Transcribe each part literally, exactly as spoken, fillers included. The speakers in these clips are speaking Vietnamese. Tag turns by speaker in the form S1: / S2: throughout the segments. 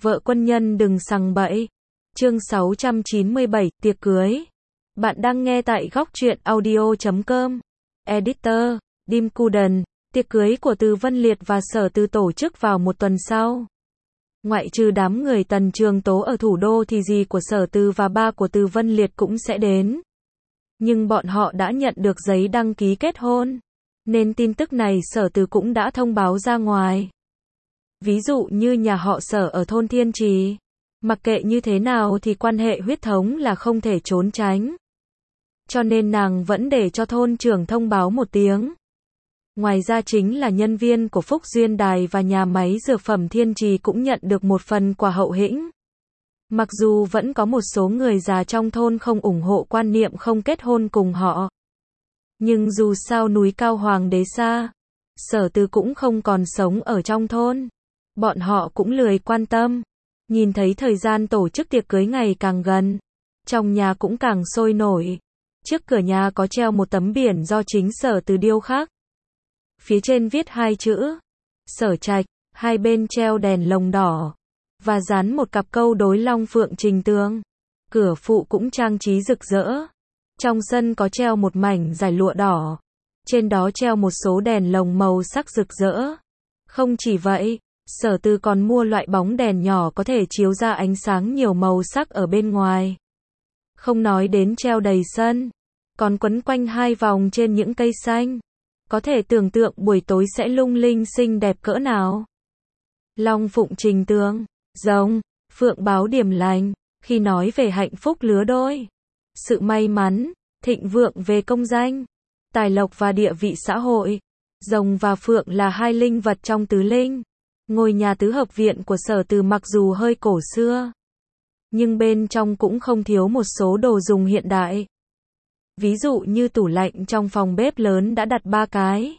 S1: Vợ quân nhân đừng sằng bậy. Chương sáu trăm chín mươi bảy, tiệc cưới. Bạn đang nghe tại góc truyện audio chấm com. Editor, Dim Cuden. Tiệc cưới của Từ Vân Liệt và Sở Từ tổ chức vào một tuần sau. Ngoại trừ đám người Tần Trường Tố ở thủ đô thì dì của Sở Từ và ba của Từ Vân Liệt cũng sẽ đến. Nhưng bọn họ đã nhận được giấy đăng ký kết hôn, nên tin tức này Sở Từ cũng đã thông báo ra ngoài. Ví dụ như nhà họ Sở ở thôn Thiên Trì, mặc kệ như thế nào thì quan hệ huyết thống là không thể trốn tránh. Cho nên nàng vẫn để cho thôn trưởng thông báo một tiếng. Ngoài ra chính là nhân viên của Phúc Duyên Đài và nhà máy dược phẩm Thiên Trì cũng nhận được một phần quà hậu hĩnh. Mặc dù vẫn có một số người già trong thôn không ủng hộ quan niệm không kết hôn cùng họ. Nhưng dù sao núi cao hoàng đế xa, Sở Từ cũng không còn sống ở trong thôn. Bọn họ cũng lười quan tâm. Nhìn thấy thời gian tổ chức tiệc cưới ngày càng gần, trong nhà cũng càng sôi nổi. Trước cửa nhà có treo một tấm biển do chính Sở Từ điêu khắc. Phía trên viết hai chữ Sở Trạch, hai bên treo đèn lồng đỏ và dán một cặp câu đối long phượng trình tường. Cửa phụ cũng trang trí rực rỡ. Trong sân có treo một mảnh dải lụa đỏ, trên đó treo một số đèn lồng màu sắc rực rỡ. Không chỉ vậy, Sở Từ còn mua loại bóng đèn nhỏ có thể chiếu ra ánh sáng nhiều màu sắc ở bên ngoài. Không nói đến treo đầy sân, còn quấn quanh hai vòng trên những cây xanh. Có thể tưởng tượng buổi tối sẽ lung linh xinh đẹp cỡ nào. Long phụng trình tường, rồng, phượng báo điểm lành, khi nói về hạnh phúc lứa đôi, sự may mắn, thịnh vượng về công danh, tài lộc và địa vị xã hội. Rồng và phượng là hai linh vật trong tứ linh. Ngôi nhà tứ hợp viện của Sở Từ mặc dù hơi cổ xưa, nhưng bên trong cũng không thiếu một số đồ dùng hiện đại. Ví dụ như tủ lạnh trong phòng bếp lớn đã đặt ba cái.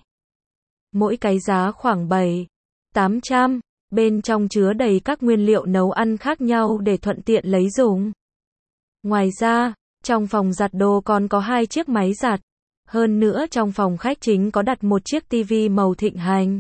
S1: Mỗi cái giá khoảng bảy, tám trăm, bên trong chứa đầy các nguyên liệu nấu ăn khác nhau để thuận tiện lấy dùng. Ngoài ra, trong phòng giặt đồ còn có hai chiếc máy giặt. Hơn nữa trong phòng khách chính có đặt một chiếc tivi màu thịnh hành.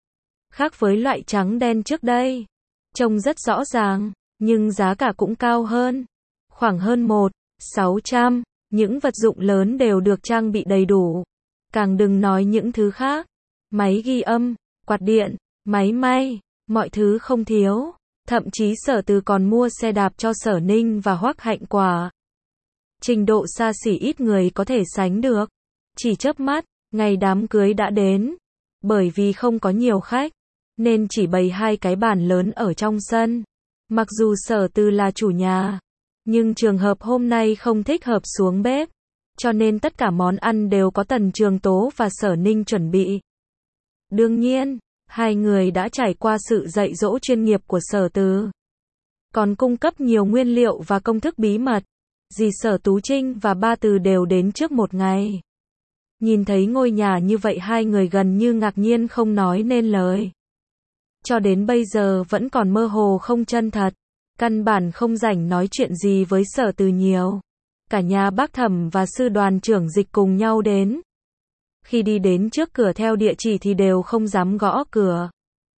S1: Khác với loại trắng đen trước đây, trông rất rõ ràng, nhưng giá cả cũng cao hơn. Khoảng hơn một, sáu trăm, những vật dụng lớn đều được trang bị đầy đủ. Càng đừng nói những thứ khác. Máy ghi âm, quạt điện, máy may, mọi thứ không thiếu. Thậm chí Sở Từ còn mua xe đạp cho Sở Ninh và Hoắc Hạnh Quả. Trình độ xa xỉ ít người có thể sánh được. Chỉ chớp mắt, ngày đám cưới đã đến. Bởi vì không có nhiều khách, nên chỉ bày hai cái bàn lớn ở trong sân. Mặc dù Sở Từ là chủ nhà, nhưng trường hợp hôm nay không thích hợp xuống bếp, cho nên tất cả món ăn đều có Tần Trường Tố và Sở Ninh chuẩn bị. Đương nhiên, hai người đã trải qua sự dạy dỗ chuyên nghiệp của Sở Từ, còn cung cấp nhiều nguyên liệu và công thức bí mật. Dì Sở Tú Trinh và ba Từ đều đến trước một ngày. Nhìn thấy ngôi nhà như vậy hai người gần như ngạc nhiên không nói nên lời. Cho đến bây giờ vẫn còn mơ hồ không chân thật. Căn bản không rảnh nói chuyện gì với Sở Từ nhiều. Cả nhà bác Thẩm và sư đoàn trưởng Dịch cùng nhau đến. Khi đi đến trước cửa theo địa chỉ thì đều không dám gõ cửa.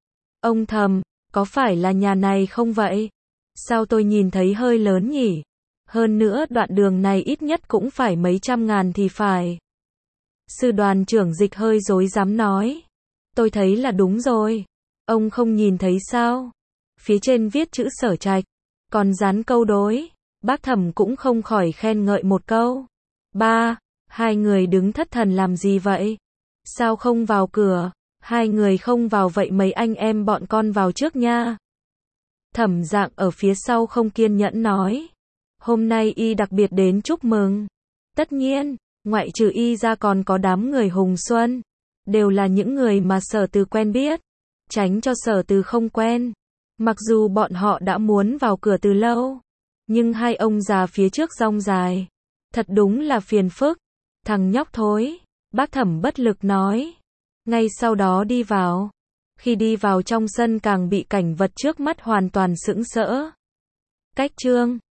S1: Ông Thẩm, có phải là nhà này không vậy? Sao tôi nhìn thấy hơi lớn nhỉ? Hơn nữa đoạn đường này ít nhất cũng phải mấy trăm ngàn thì phải. Sư đoàn trưởng Dịch hơi rối rắm nói. Tôi thấy là đúng rồi. Ông không nhìn thấy sao? Phía trên viết chữ Sở Trạch, còn dán câu đối. Bác Thẩm cũng không khỏi khen ngợi một câu. Ba, hai người đứng thất thần làm gì vậy? Sao không vào cửa? Hai người không vào vậy mấy anh em bọn con vào trước nha. Thẩm Dạng ở phía sau không kiên nhẫn nói. Hôm nay y đặc biệt đến chúc mừng. Tất nhiên, ngoại trừ y ra còn có đám người Hùng Xuân. Đều là những người mà Sở Từ quen biết. Tránh cho Sở Từ không quen. Mặc dù bọn họ đã muốn vào cửa từ lâu, nhưng hai ông già phía trước rong dài. Thật đúng là phiền phức. Thằng nhóc thối. Bác Thẩm bất lực nói. Ngay sau đó đi vào. Khi đi vào trong sân càng bị cảnh vật trước mắt hoàn toàn sững sỡ. Cách chương.